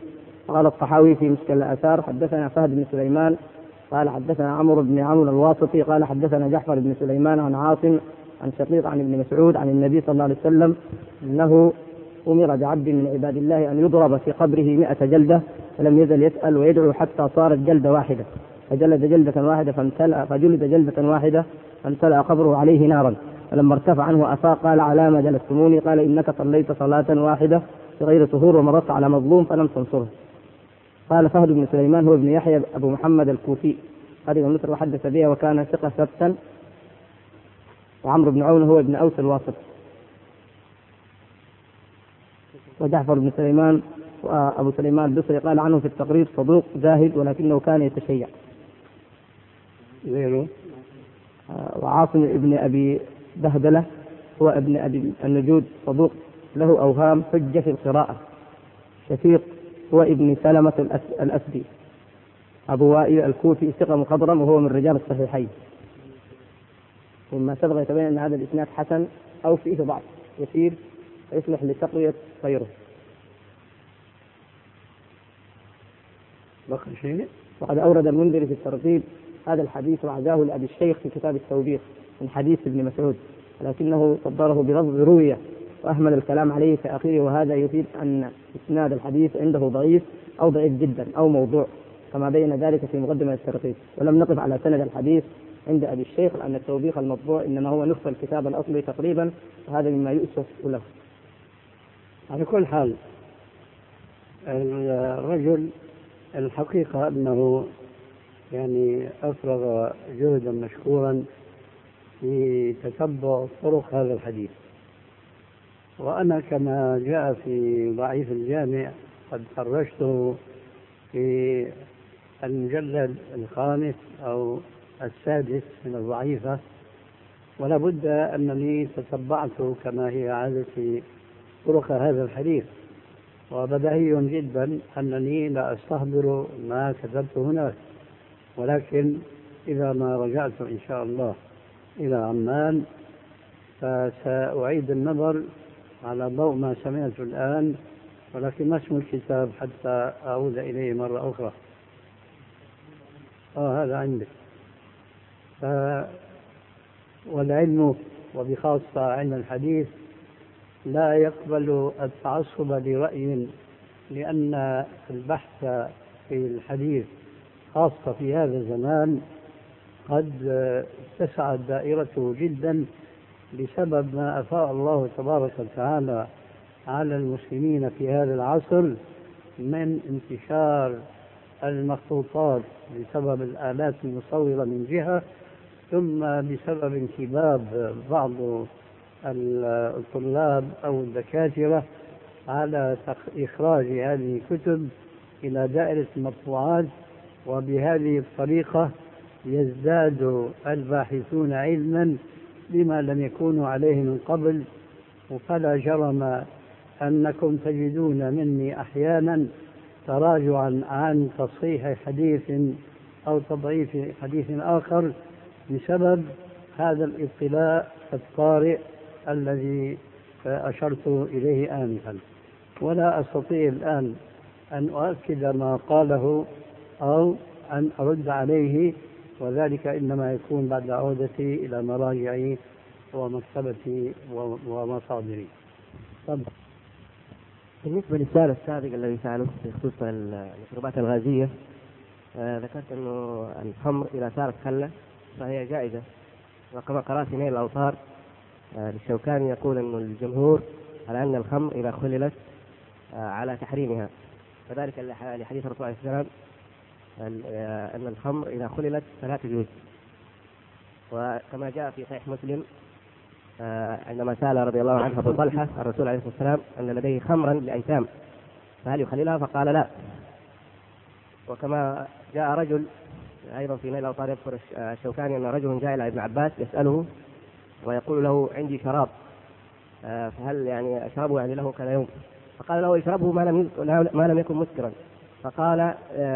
قال الطحاوي في مشكل الآثار حدثنا فهد بن سليمان قال حدثنا عمرو بن عمرو الواسطي قال حدثنا جعفر بن سليمان عن عاصم عن شقيق عن ابن مسعود عن النبي صلى الله عليه وسلم أنه أمر بعبد من عباد الله أن يضرب في قبره 100 جلدة، فلم يزل يسأل ويدعو حتى صارت جلدة واحدة، فجلد جلدة واحدة فامتلأ قبره عليه نارا، فلما ارتفع عنه أفاق قال على ما جلستموني؟ قال إنك صليت صلاة واحدة بغير طهور ومررت على مظلوم فلم تنصره. قال فهد بن سليمان هو ابن يحيى أبو محمد الكوفي قال مصر وحدث بها وكان ثقة ثبتا. وعمرو بن عون هو ابن أوس الواسط. وجعفر بن سليمان وأبو سليمان البصري قال عنه في التقريب صدوق زاهد ولكنه كان يتشيع. وعاصم ابن أبي بهدلة هو ابن أبي النجود صدوق له أوهام حجة في القراءة. شفيق هو ابن سلمة الأسدي أبو وائل الكوفي ثقة مخضرم وهو من رجال الصحيحين. وما سبق يتبين أن هذا الإسناد حسن أو فيه ضعف يسير يصلح لتقوية غيره. بقي شيء. وقد أورد المنذري في الترتيب هذا الحديث وعزاه لأبي الشيخ في كتاب التوبيخ من حديث ابن مسعود، لكنه صدره بلفظ روية وأهمل الكلام عليه في آخره، وهذا يفيد أن إسناد الحديث عنده ضعيف أو ضعيف جدا أو موضوع كما بين ذلك في مقدمة الترتيب. ولم نقف على سند الحديث عند أبي الشيخ لأن التوبيخ المطبوع إنما هو نصف الكتاب الأصلي تقريبا، وهذا مما يؤسف له. على كل حال الرجل الحقيقة أنه يعني أفرغ جهدا مشكورا في تتبع طرق هذا الحديث، وأنا كما جاء في ضعيف الجامع قد خرجته في المجلد الخامس أو السادس من الضعيفة، ولا بد أنني تتبعت كما هي عادتي طرق هذا الحديث، وبديهي جدا أنني لا أستحضر ما كتبت هناك، ولكن إذا ما رجعت إن شاء الله إلى عمان فسأعيد النظر على ضوء ما سمعت الآن، ولكن ما اسم الكتاب حتى أعود إليه مرة أخرى. هذا عندك. والعلم وبخاصة علم الحديث لا يقبل التعصب لرأي، لأن البحث في الحديث خاصة في هذا الزمان قد اتسعت دائرته جدا بسبب ما أفاء الله تبارك وتعالى على المسلمين في هذا العصر من انتشار المخطوطات بسبب الآلات المصورة من جهة، ثم بسبب انكباب بعض الطلاب أو الدكاترة على إخراج هذه الكتب إلى دائرة المطبوعات، وبهذه الطريقة يزداد الباحثون علما بما لم يكونوا عليه من قبل. فلا جرم أنكم تجدون مني أحيانا تراجعا عن تصحيح حديث أو تضعيف حديث آخر بسبب هذا الاطلاع الطارئ الذي أشرت إليه آنفا. ولا أستطيع الآن أن أؤكد ما قاله أو أن أرد عليه، وذلك إنما يكون بعد عودتي إلى مراجعي ومكتبتي ومصادري. طبعا. بالنسبة للسؤال السابق الذي سأله بخصوص المشروبات الغازية، ذكرت أنه الخمر إذا صارت خلة فهي جائزة، وكما قرأت نيل الأوطار للشوكاني يقول أن الجمهور على أن الخمر إذا خللت على تحريمها، وذلك لحديث الرسول عليه السلام أن الخمر إذا خللت فلا تجوز. وكما جاء في صحيح مسلم عندما سأل رضي الله عنه أبو طلحة الرسول عليه الصلاة والسلام أن لديه خمرا لأيتام فهل يخللها؟ فقال لا. وكما جاء رجل أيضا في نيل الأوطار يذكر الشوكاني أن رجل جاء إلى ابن عباس يسأله ويقول له عندي شراب فهل يعني أشربه يعني له كذا يوم؟ فقال له اشربه ما لم يكن مسكرا. فقال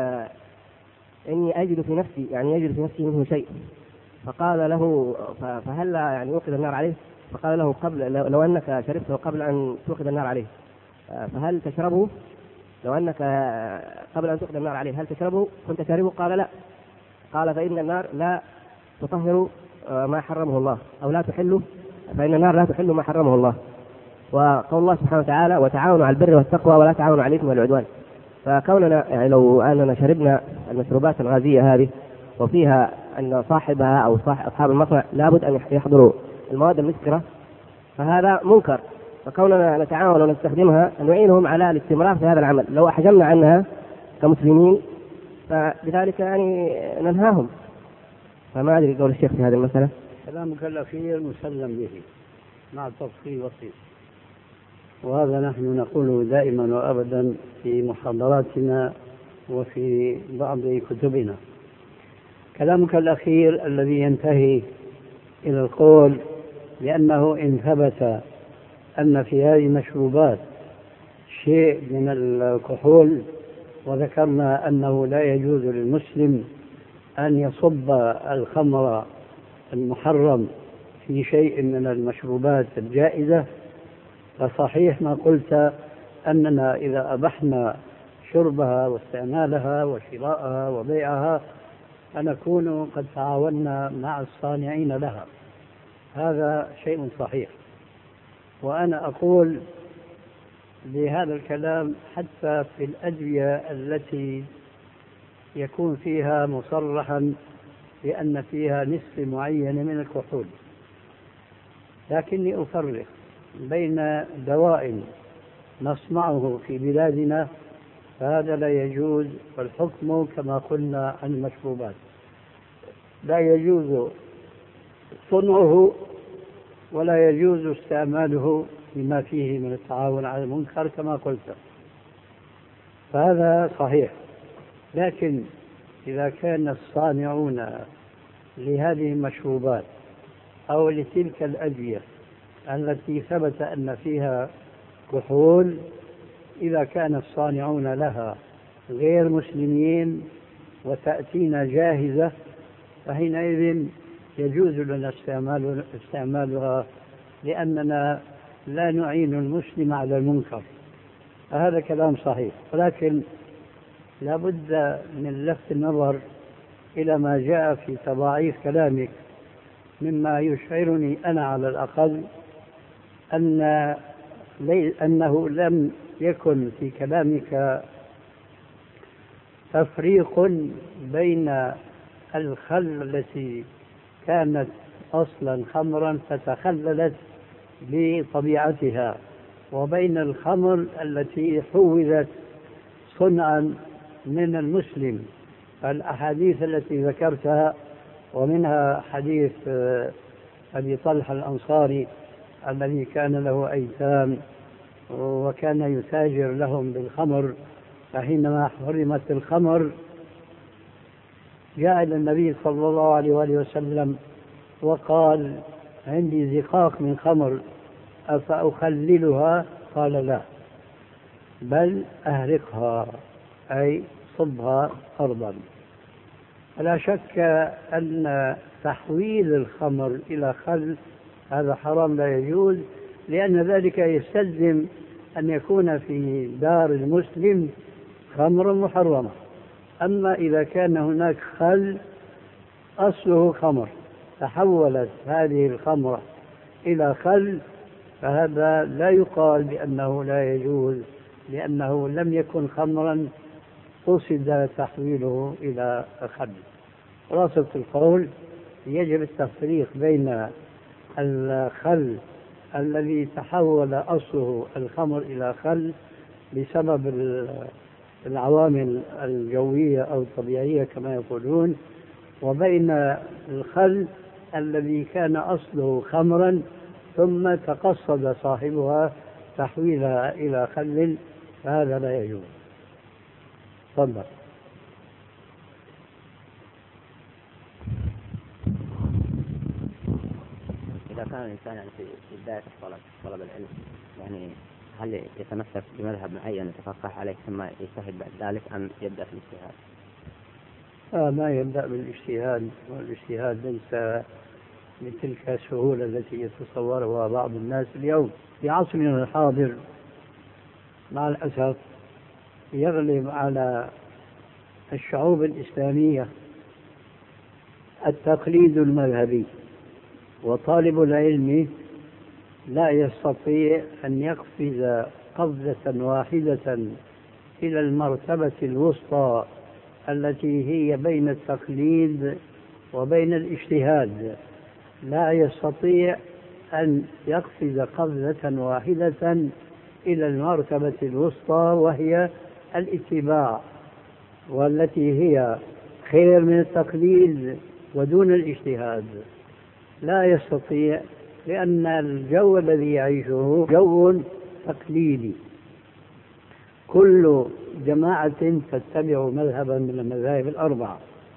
إني أجد في نفسي يجد في نفسي منه شيء. فقال له فهل يعني يوقد النار عليه؟ فقال له قبل لو أنك شربته قبل أن توقد النار عليه فهل تشربه؟ لو أنك قبل أن تقدم النار عليه هل تشربه كنت شاربه؟ قال لا. قال فإن النار لا تطهر ما حرمه الله، أو لا تحله، فإن النار لا تحل ما حرمه الله. وقول الله سبحانه وتعالى وتعاونوا على البر والتقوى ولا تعاونوا على الإثم والعدوان. فكوننا يعني لو أننا شربنا المشروبات الغازية هذه وفيها أن صاحبها أو أصحاب المصنع لابد أن يحضروا المواد المسكرة فهذا منكر، فكوننا نتعاون ونستخدمها نعينهم على الاستمرار في هذا العمل. لو أحجمنا عنها كمسلمين فبذلك يعني ننهاهم. فما أدري قول الشيخ في هذه المسألة. كلامك الأخير مسلم به مع تفصيل بسيط، وهذا نحن نقوله دائما وأبدا في محاضراتنا وفي بعض كتبنا. كلامك الأخير الذي ينتهي إلى القول لأنه إن ثبت أن في هذه المشروبات شيء من الكحول، وذكرنا أنه لا يجوز للمسلم أن يصب الخمر المحرم في شيء من المشروبات الجائزة، فصحيح ما قلت أننا إذا أبحنا شربها واستعمالها وشراءها وبيعها فنكون قد تعاوننا مع الصانعين لها، هذا شيء صحيح. وأنا أقول بهذا الكلام حتى في الأدوية التي يكون فيها مصرحا بأن فيها نسبة معينة من الكحول، لكني أفرق بين دواء نصنعه في بلادنا فهذا لا يجوز، والحكم كما قلنا عن المشروبات لا يجوز صنعه ولا يجوز استعماله بما فيه من التعاون على المنكر كما قلت، فهذا صحيح. لكن إذا كان الصانعون لهذه المشروبات أو لتلك الأدوية التي ثبت أن فيها كحول، إذا كان الصانعون لها غير مسلمين وتأتينا جاهزة فحينئذ يجوز لنا استعمالها لأننا لا نعين المسلم على المنكر، فهذا كلام صحيح. ولكن لا بد من لفت النظر إلى ما جاء في تضاعيف كلامك مما يشعرني أنا على الأقل أنه لم يكن في كلامك تفريق بين الخل التي كانت أصلا خمرا فتخللت بطبيعتها وبين الخمر التي حولت صنعا من المسلم. الأحاديث التي ذكرتها ومنها حديث أبي طلحة الأنصاري الذي كان له أيتام وكان يتاجر لهم بالخمر، فحينما حرمت الخمر جاء إلى النبي صلى الله عليه وآله وسلم وقال عندي زقاق من خمر أفأخللها؟ قال لا، بل أهرقها أي صبها أرضا. لا شك أن تحويل الخمر إلى خل هذا حرام لا يجوز، لأن ذلك يستلزم أن يكون في دار المسلم خمر محرمة. أما إذا كان هناك خل أصله خمر تحولت هذه الخمرة إلى خل فهذا لا يقال بأنه لا يجوز، لأنه لم يكن خمرا قصد تحويله إلى خل. خلاصة القول يجب التفريق بين الخل الذي تحول أصله الخمر إلى خل بسبب العوامل الجوية أو الطبيعية كما يقولون، وبين الخل الذي كان أصله خمرا ثم تقصد صاحبها تحويلها إلى خل، فهذا لا يجوز. تفضل. إذا كان الإنسان يعني في بداية طلب العلم يعني هل يتمسك بمذهب معين يتفقه عليه ثم يجتهد بعد ذلك أم يبدأ في الاجتهاد؟ ما يبدأ بالاجتهاد، والاجتهاد ليس بتلك السهولة التي يتصورها بعض الناس اليوم في عصرنا الحاضر. مع الأسف يغلب على الشعوب الإسلامية التقليد المذهبي، وطالب العلم لا يستطيع أن يقفز قفزة واحدة إلى المرتبة الوسطى التي هي بين التقليد وبين الاجتهاد، لا يستطيع أن يقفز قفزة واحدة إلى المرتبة الوسطى وهي الاتباع، والتي هي خير من التقليد ودون الاجتهاد. لا يستطيع، لأن الجو الذي يعيشه جو تقليدي، كل جماعة تتبع مذهبا من المذاهب الأربعة.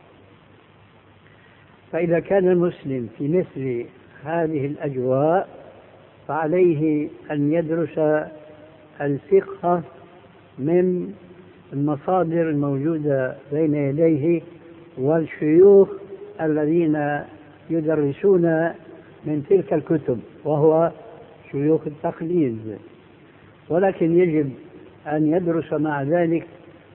فإذا كان المسلم في مثل هذه الأجواء فعليه أن يدرس الفقه من المصادر الموجودة بين يديه والشيوخ الذين يدرسون من تلك الكتب، وهو شيوخ التقليد. ولكن يجب أن يدرس مع ذلك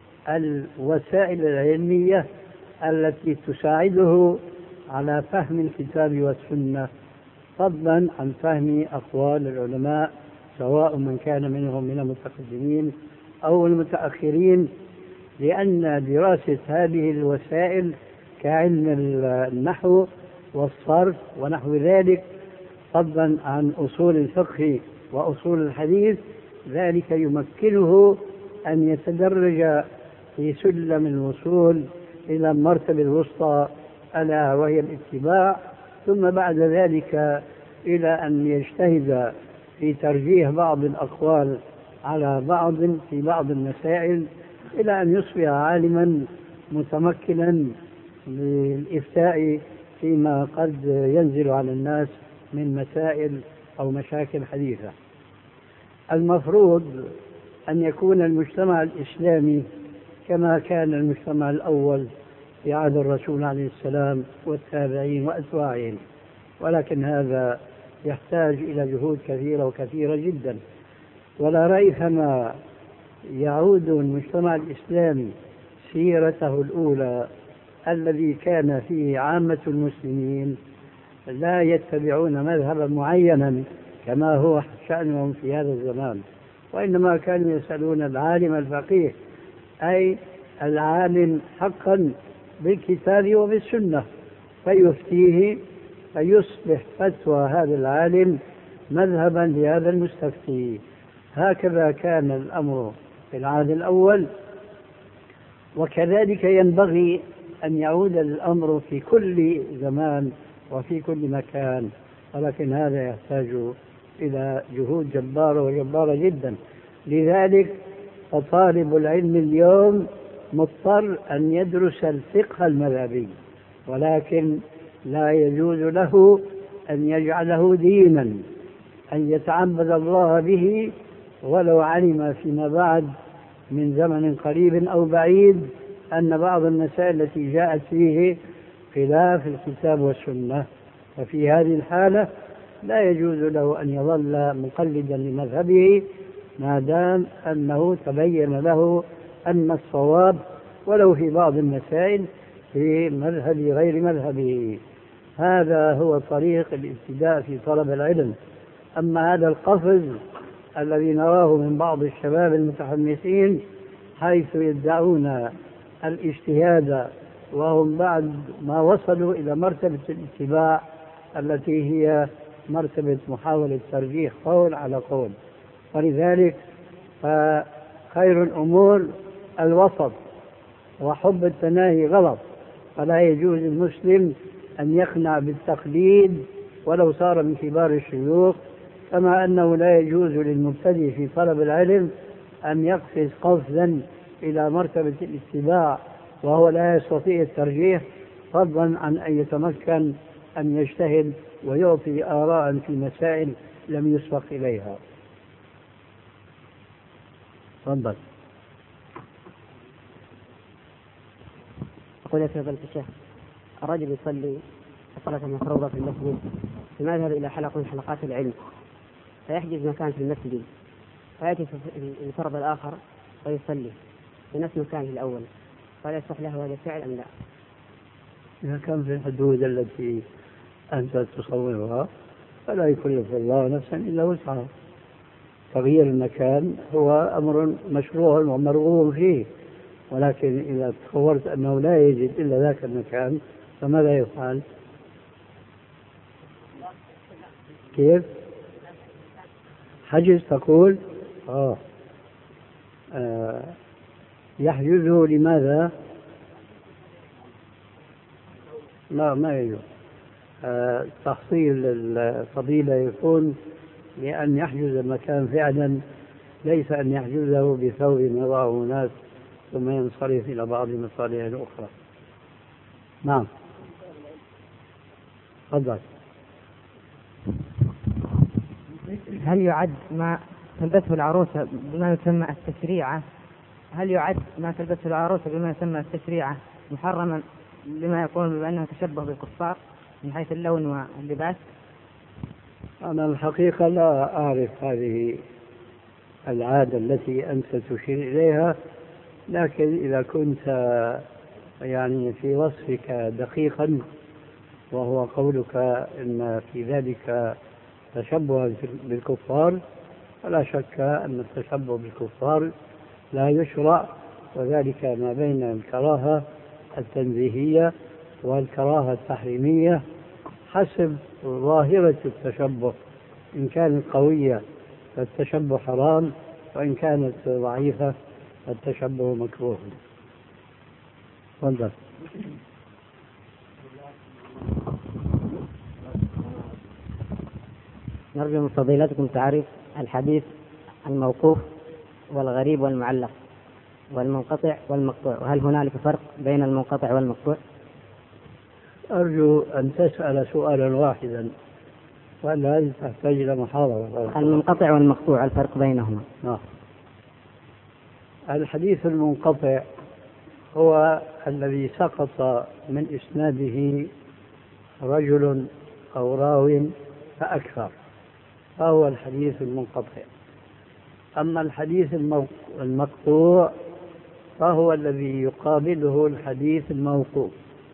الوسائل العلمية التي تساعده على فهم الكتاب والسنة، فضلا عن فهم أقوال العلماء سواء من كان منهم من المتقدمين أو المتأخرين، لأن دراسة هذه الوسائل كعلم النحو والصرف ونحو ذلك، فضلا عن أصول الفقه وأصول الحديث، ذلك يمكنه أن يتدرج في سلم الوصول إلى المرتبة الوسطى ألا وهي الاتباع، ثم بعد ذلك إلى أن يجتهد في ترجيح بعض الأقوال على بعض في بعض المسائل، إلى أن يصبح عالما متمكنا للإفتاء فيما قد ينزل على الناس من مسائل أو مشاكل حديثة. المفروض أن يكون المجتمع الإسلامي كما كان المجتمع الأول في عهد الرسول عليه السلام والتابعين وأتباعهم، ولكن هذا يحتاج إلى جهود كثيرة وكثيرة جدا. ولا ريثما يعود المجتمع الإسلامي سيرته الأولى الذي كان فيه عامة المسلمين لا يتبعون مذهبا معينا كما هو شأنهم في هذا الزمان، وإنما كانوا يسألون العالم الفقيه، أي العالم حقا بالكتاب وبالسنة، فيفتيه فيصبح فتوى هذا العالم مذهبا لهذا المستفتي. هكذا كان الأمر في العهد الأول، وكذلك ينبغي أن يعود الأمر في كل زمان وفي كل مكان، ولكن هذا يحتاج إلى جهود جبارة وجبارة جدا. لذلك فطالب العلم اليوم مضطر أن يدرس الفقه المذهبي، ولكن لا يجوز له أن يجعله دينا، أن يتعبد الله به ولو علم فيما بعد من زمن قريب أو بعيد أن بعض المسائل التي جاءت فيه خلاف الكتاب والسنة. ففي هذه الحالة لا يجوز له أن يظل مقلدا لمذهبه ما دام أنه تبين له أن الصواب ولو في بعض المسائل في مذهب غير مذهبه. هذا هو طريق الابتداء في طلب العلم. أما هذا القفز الذي نراه من بعض الشباب المتحمسين حيث يدعون الاجتهاد وهم بعد ما وصلوا إلى مرتبة الاتباع التي هي مرتبة محاولة ترجيح قول على قول. ولذلك فخير الأمور الوسط، وحب التناهي غلط، فلا يجوز المسلم أن يقنع بالتقليد ولو صار من كبار الشيوخ، كما أنه لا يجوز للمبتدئ في طلب العلم أن يقفز قفزا إلى مرتبة الاتباع وهو لا يستطيع الترجيح، فضلا عن أن يتمكن أن يجتهد ويعطي آراء في مسائل لم يسبق إليها. تفضل. أقول يا فضيلة الشيخ، الرجل يصلي صلاة مفروضة في المسجد ثم يذهب إلى حلقة من حلقات العلم فيحجز مكان في المسجد فيأتي في الفرض الآخر ويصلي، في نفس مكانه الأول، فلا يصح له هذا الفعل أم لا؟ إذا كان في الحدود التي أنت تصورها فلا يكلف الله نفسا إلا وسعها. تغيير المكان هو أمر مشروع ومرغوب فيه، ولكن إذا تصورت أنه لا يجد إلا ذاك المكان فماذا يفعل؟ كيف؟ حجز تقول؟ يحجزه لماذا؟ ما يجوز. تحصيل الفضيلة يكون بأن يحجز المكان فعلا، ليس أن يحجزه بثوب يضعه ناس ثم ينصرف إلى بعض المصالح الأخرى. نعم، تفضل. هل يعد ما تلبسه العروسة بما يسمى التشريعة؟ هل يعد ما تلبسه العروسة بما يسمى التشريعة محرما لما يقول بأنه تشبه بالكفار من حيث اللون واللباس؟ أنا الحقيقة لا أعرف هذه العادة التي أنت تشير إليها، لكن إذا كنت يعني في وصفك دقيقا وهو قولك إن في ذلك تشبه بالكفار، فلا شك أن التشبه بالكفار لا يشرع، وذلك ما بين الكراهة التنزيهية والكراهة التحريمية حسب ظاهرة التشبه. إن كانت قوية فالتشبه حرام، وإن كانت ضعيفة فالتشبه مكروه. تفضل. نرجو من فضيلتكم تعريف الحديث الموقوف والغريب والمعلق والمنقطع والمقطوع، وهل هنالك فرق بين المنقطع والمقطوع؟ أرجو أن تسأل سؤالا واحدا، وألا هذه تحتاج إلى محاضرة. المنقطع والمقطوع الفرق بينهما. الحديث المنقطع هو الذي سقط من إسناده رجل أو راو فأكثر، فهو الحديث المنقطع. أما الحديث المقطوع فهو الذي يقابله الحديث الموقوف.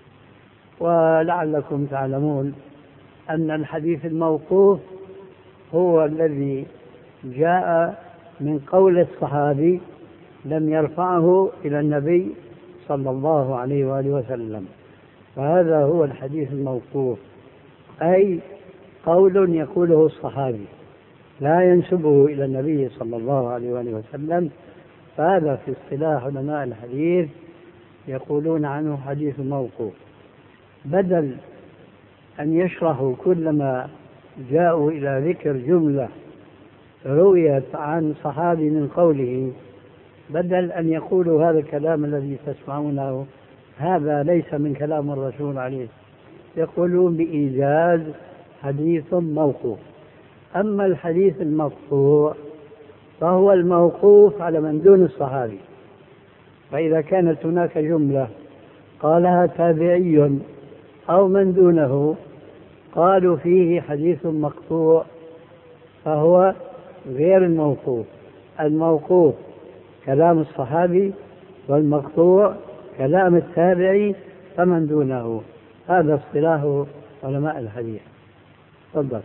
ولعلكم تعلمون أن الحديث الموقوف هو الذي جاء من قول الصحابي لم يرفعه إلى النبي صلى الله عليه وآله وسلم، فهذا هو الحديث الموقوف، أي قول يقوله الصحابي لا ينسبه إلى النبي صلى الله عليه وآله وسلم، فهذا في اصطلاح علماء الحديث يقولون عنه حديث موقوف. بدل أن يشرحوا كلما جاءوا إلى ذكر جملة رويت عن صحابي من قوله، بدل أن يقولوا هذا الكلام الذي تسمعونه هذا ليس من كلام الرسول عليه، يقولون بإيجاز حديث موقوف. أما الحديث المقطوع فهو الموقوف على من دون الصحابي، فإذا كانت هناك جملة قالها تابعي أو من دونه قالوا فيه حديث مقطوع فهو غير الموقوف. الموقوف كلام الصحابي، والمقطوع كلام التابعي فمن دونه. هذا اصطلاح علماء الحديث. تفضل.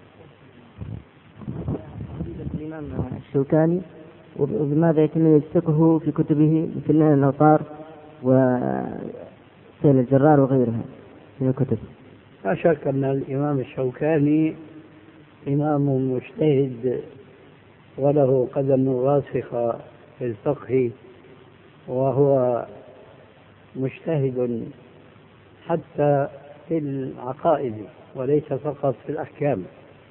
الإمام الشوكاني وبماذا يتم يشتكه في كتبه مثل نيل الأوطار وسيل الجرار وغيرها من الكتب؟ لا شك أن الإمام الشوكاني إمام مجتهد وله قدم راسخة في الفقه، وهو مجتهد حتى في العقائد وليس فقط في الأحكام،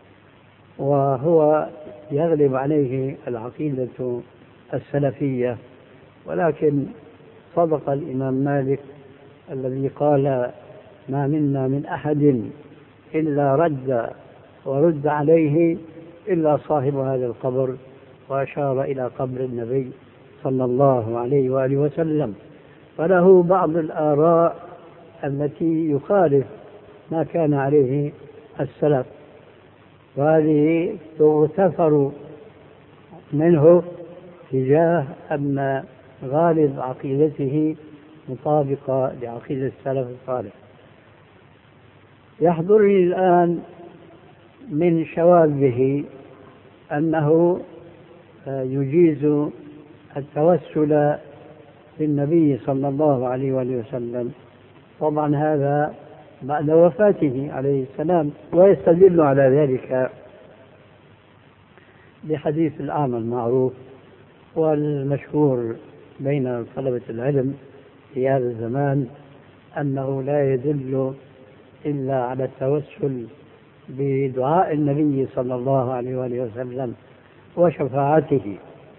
وهو يغلب عليه العقيدة السلفية. ولكن صدق الإمام مالك الذي قال ما منا من أحد إلا ورد عليه إلا صاحب هذا القبر، وأشار إلى قبر النبي صلى الله عليه وآله وسلم. فله بعض الآراء التي يخالف ما كان عليه السلف، وهذه تغتفر منه تجاه أن غالب عقيدته مطابقة لعقيدة السلف الصالح. يحضرني الآن من شواذه أنه يجيز التوسل بالنبي صلى الله عليه وسلم، طبعا هذا بعد وفاته عليه السلام، ويستدل على ذلك بحديث الأعمى المعروف والمشهور بين طلبة العلم في هذا الزمان أنه لا يدل إلا على التوسل بدعاء النبي صلى الله عليه وسلم وشفاعته.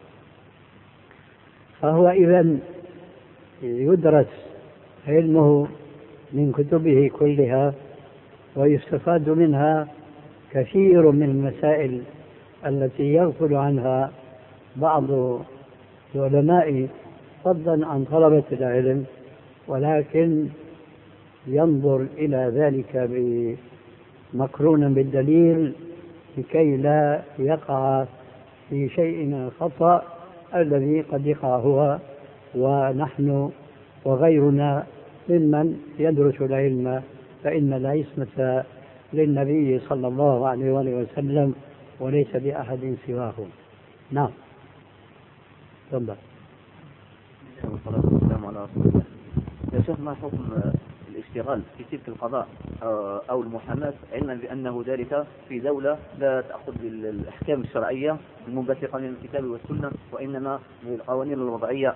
فهو إذن يدرس علمه من كتبه كلها، ويستفاد منها كثير من المسائل التي يغفل عنها بعض العلماء فضلا عن طلبة العلم، ولكن ينظر إلى ذلك مقرونا بالدليل لكي لا يقع في شيء من الخطأ الذي قد يقع هو ونحن وغيرنا ممن يدرس العلم، فإن العصمة للنبي صلى الله عليه وسلم وليس لأحد سواه. نعم. تفضل. والصلاة والسلام على رسول الله. يا شيخ، ما حكم الاشتغال في تلك القضاء أو المحاماة، علما بأنه ذلك في دولة لا تأخذ بالأحكام الشرعية المنبثقة من الكتاب والسنة، وإنما من القوانين الوضعية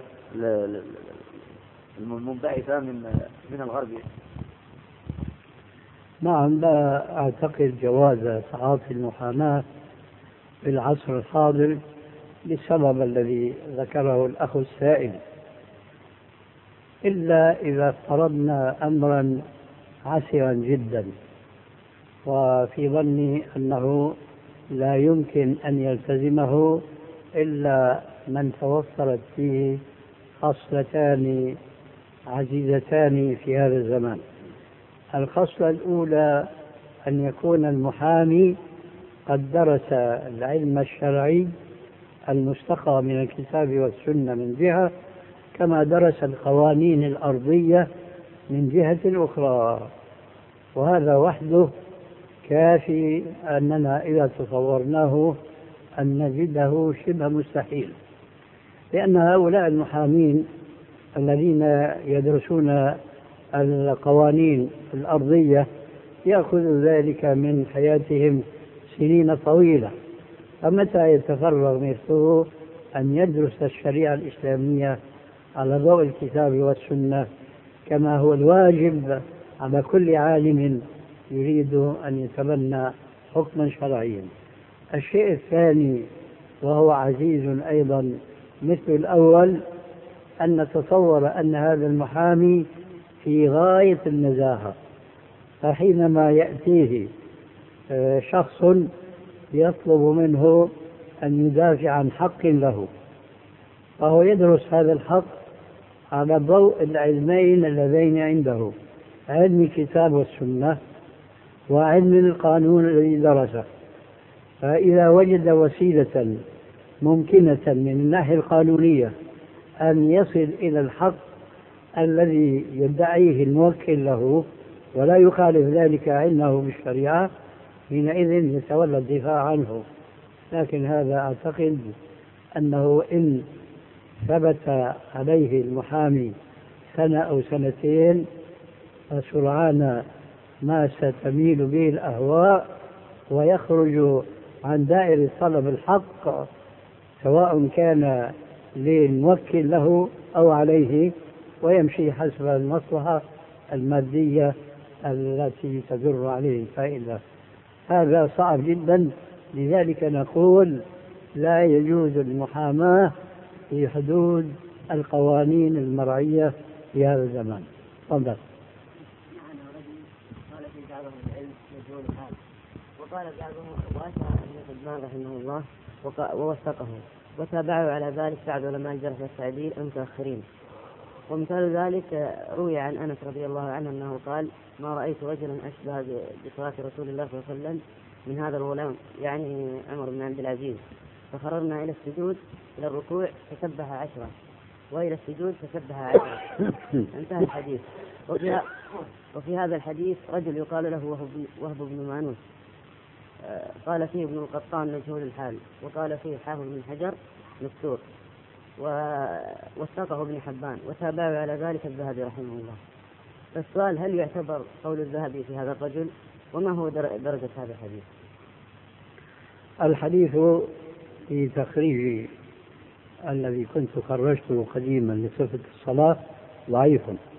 المنبعثة من الغرب؟ نعم، لا أعتقد جواز تعاطي المحاماة في العصر الحاضر للسبب الذي ذكره الأخ السائل، إلا إذا افترضنا أمرا عسرا جدا، وفي ظني أنه لا يمكن أن يلتزمه إلا من توفرت فيه خصلتان عزيزتان في هذا الزمان. الخصلة الأولى أن يكون المحامي قد درس العلم الشرعي المستقى من الكتاب والسنة من جهة، كما درس القوانين الأرضية من جهة أخرى، وهذا وحده كافي أننا إذا تصورناه أن نجده شبه مستحيل، لأن هؤلاء المحامين الذين يدرسون القوانين الأرضية يأخذ ذلك من حياتهم سنين طويلة، فمتى يتفرغ مثله أن يدرس الشريعة الإسلامية على ضوء الكتاب والسنة كما هو الواجب على كل عالم يريد أن يتبنى حكما شرعيا. الشيء الثاني وهو عزيز أيضا مثل الأول، أن نتصور أن هذا المحامي في غاية النزاهة، فحينما يأتيه شخص يطلب منه أن يدافع عن حق له، فهو يدرس هذا الحق على ضوء العلمين اللذين عنده، علم الكتاب والسنة وعلم القانون الذي درسه، فإذا وجد وسيلة ممكنة من الناحية القانونية أن يصل إلى الحق الذي يدعيه الموكل له ولا يخالف ذلك علمه بالشريعة، حينئذ يتولى الدفاع عنه. لكن هذا أعتقد أنه إن ثبت عليه المحامي سنة أو سنتين فسرعان ما ستميل به الأهواء ويخرج عن دائرة طلب الحق، سواء كان للموكل له أو عليه، ويمشي حسب المصلحة المادية التي تدر عليه الفائدة. هذا صعب جدا، لذلك نقول لا يجوز المحاماة في حدود القوانين المرعية في هذا الزمان. تفضل. قال في بعضهم العلم يجوز هذا، وقال بعضهم وأشار ابن حبان رحمه الله ووثقه، وتابعوا على ذلك بعض علماء الجرح والتعديل المتأخرين. ومثال ذلك روي عن أنس رضي الله عنه أنه قال: ما رأيت رجلا أشبه بصلاة رسول الله صلى الله عليه وسلم من هذا الغلام، يعني عمر بن عبد العزيز، فخررنا إلى السجود إلى الركوع فسبح 10، وإلى السجود فسبح 10. انتهى الحديث. وفي هذا الحديث رجل يقال له وهب بن مانوس، قال فيه ابن القطان مجهول الحال، وقال فيه حافظ بن حجر مستور، ووثقه ابن حبان، وتابعه على ذلك الذهبي رحمه الله. فالسؤال: هل يعتبر قول الذهبي في هذا الرجل؟ وما هو درجة هذا الحديث؟ الحديث في تخريج الذي كنت خرجته قديما لصفة الصلاة ضعيف.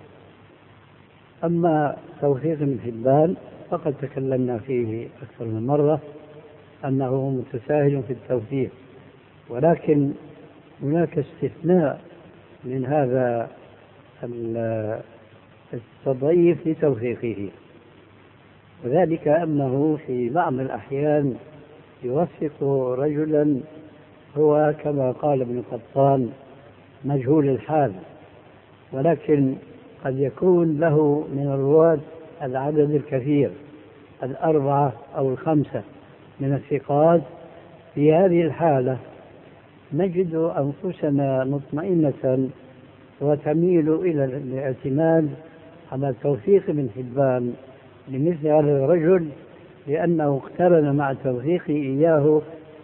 أما توثيق ابن حبان فقد تكلمنا فيه أكثر من مرة أنه متساهل في التوثيق، ولكن هناك استثناء من هذا التضعيف لتوثيقه، وذلك أنه في بعض الأحيان يوثق رجلا هو كما قال ابن قطان مجهول الحال، ولكن قد يكون له من الرواة العدد الكثير، 4 أو 5 من الثقات. في هذه الحالة نجد أنفسنا مطمئنة وتميل إلى الاعتماد على توثيق ابن حبان لمثل هذا الرجل، لأنه اقترن مع توثيقه إياه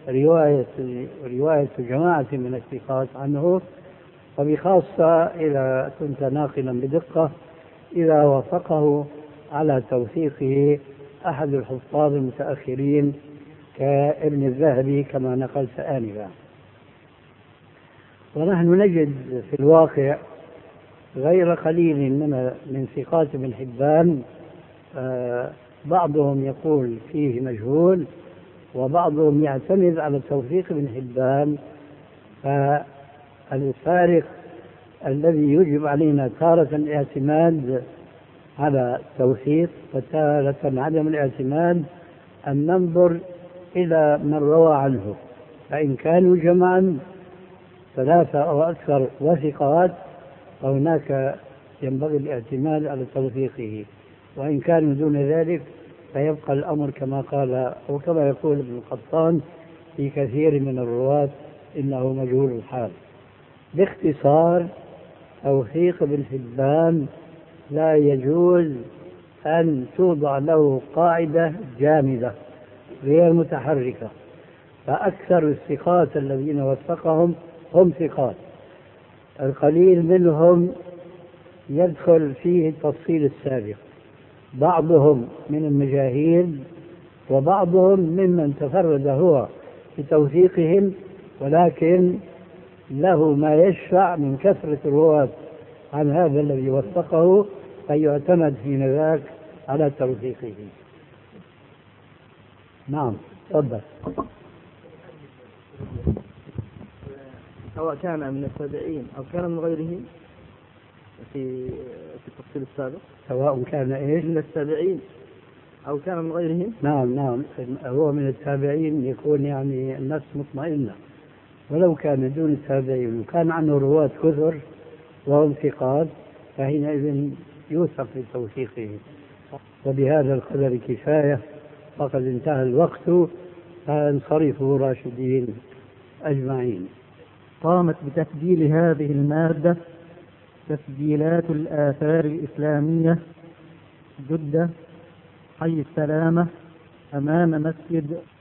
رواية جماعة من الثقات عنه، وبخاصة إذا كنت ناقلا بدقة إذا وافقه على توثيقه أحد الحفاظ المتأخرين كابن الذهبي كما نقلت آنفا. ونحن نجد في الواقع غير قليل من ثقات ابن حبان بعضهم يقول فيه مجهول، وبعضهم يعتمد على توثيق ابن حبان. فالفارق الذي يجب علينا تارة الاعتماد على التوثيق وتارة عدم الاعتماد أن ننظر إلى من روى عنه، فإن كانوا جمعا 3 أو أكثر وثقات فهناك ينبغي الاعتماد على توثيقه، وإن كانوا دون ذلك فيبقى الأمر كما قال أو كما يقول ابن القطان في كثير من الرواة إنه مجهول الحال. باختصار، توثيق ابن حبان لا يجوز أن توضع له قاعدة جامدة غير متحركة، فأكثر الثقات الذين وثقهم هم ثقات، القليل منهم يدخل فيه التفصيل السابق، بعضهم من المجاهيل وبعضهم ممن تفرد هو بتوثيقهم، ولكن له ما يشفع من كثرة الرواة عن هذا الذي وثقه فيعتمد حين ذاك على توثيقه. نعم، تفضل. سواء كان من التابعين أو كان من غيرهم في التفصيل السابق، سواء كان إيش؟ من التابعين أو كان من غيرهم. نعم، هو من التابعين يكون يعني النفس مطمئنة، ولو كان دون التابعين وكان عنه رواة كثر وهم ثقات فحينئذ يوثق في توثيقه. وبهذا القدر كفاية، فقد انتهى الوقت، فانصرفوا راشدين أجمعين. قامت بتسجيل هذه المادة تسجيلات الآثار الإسلامية، جدة، حي السلامة، أمام مسجد